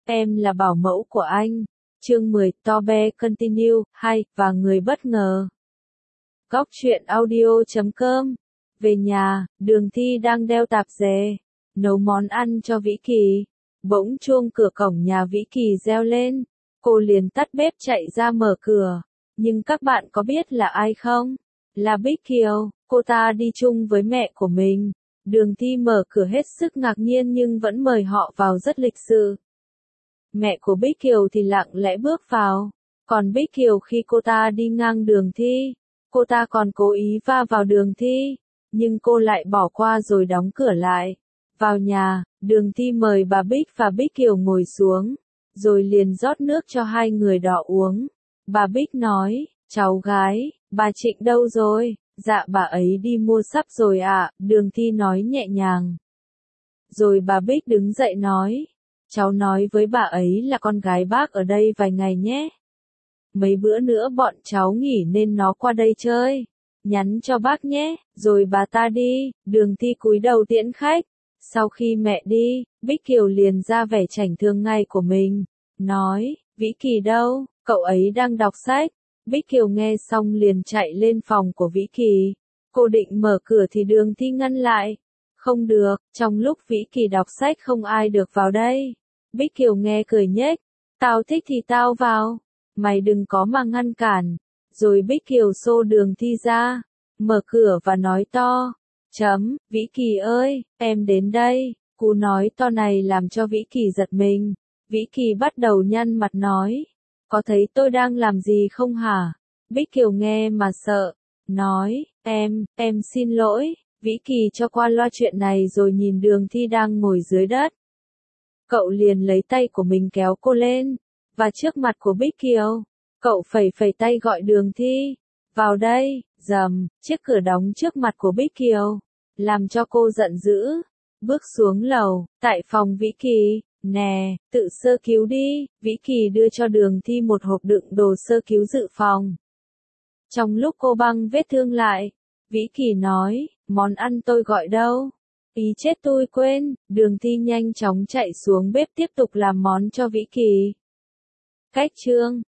em là bảo mẫu của anh. Chương 10, Tobe Continue, 2, và người bất ngờ. Góc truyện audio.com. Về nhà, Đường Thi đang đeo tạp dề, nấu món ăn cho Vĩ Kỳ. Bỗng chuông cửa cổng nhà Vĩ Kỳ reo lên, cô liền tắt bếp chạy ra mở cửa. Nhưng các bạn có biết là ai không? Là Bích Kiều, cô ta đi chung với mẹ của mình. Đường Thi mở cửa hết sức ngạc nhiên nhưng vẫn mời họ vào rất lịch sự. Mẹ của Bích Kiều thì lặng lẽ bước vào, còn Bích Kiều khi cô ta đi ngang Đường Thi, cô ta còn cố ý va vào Đường Thi, nhưng cô lại bỏ qua rồi đóng cửa lại. Vào nhà, Đường Thi mời bà Bích và Bích Kiều ngồi xuống, rồi liền rót nước cho hai người đó uống. Bà Bích nói, cháu gái, bà Trịnh đâu rồi? Dạ bà ấy đi mua sắp rồi ạ, Đường Thi nói nhẹ nhàng. Rồi bà Bích đứng dậy nói, cháu nói với bà ấy là con gái bác ở đây vài ngày nhé. Mấy bữa nữa bọn cháu nghỉ nên nó qua đây chơi. Nhắn cho bác nhé, rồi bà ta đi. Đường Thi cúi đầu tiễn khách. Sau khi mẹ đi, Bích Kiều liền ra vẻ chảnh thường ngày của mình. Nói, Vĩ Kỳ đâu, cậu ấy đang đọc sách. Bích Kiều nghe xong liền chạy lên phòng của Vĩ Kỳ. Cô định mở cửa thì Đường Thi ngăn lại. Không được, trong lúc Vĩ Kỳ đọc sách không ai được vào đây. Bích Kiều nghe cười nhếch. Tao thích thì tao vào. Mày đừng có mà ngăn cản. Rồi Bích Kiều xô Đường Thi ra, mở cửa và nói to. Vĩ Kỳ ơi, em đến đây. Cú nói to này làm cho Vĩ Kỳ giật mình. Vĩ Kỳ bắt đầu nhăn mặt nói. Có thấy tôi đang làm gì không hả? Bích Kiều nghe mà sợ. Nói, em xin lỗi. Vĩ Kỳ cho qua loa chuyện này rồi nhìn Đường Thi đang ngồi dưới đất. Cậu liền lấy tay của mình kéo cô lên, và trước mặt của Bích Kiều, cậu phẩy phẩy tay gọi Đường Thi. Vào đây, chiếc cửa đóng trước mặt của Bích Kiều, làm cho cô giận dữ. Bước xuống lầu, tại phòng Vĩ Kỳ, nè, tự sơ cứu đi. Vĩ Kỳ đưa cho Đường Thi một hộp đựng đồ sơ cứu dự phòng. Trong lúc cô băng vết thương lại, Vĩ Kỳ nói, món ăn tôi gọi đâu? Ý chết tôi quên. Đường Thi nhanh chóng chạy xuống bếp tiếp tục làm món cho Vĩ Kỳ. Cách chương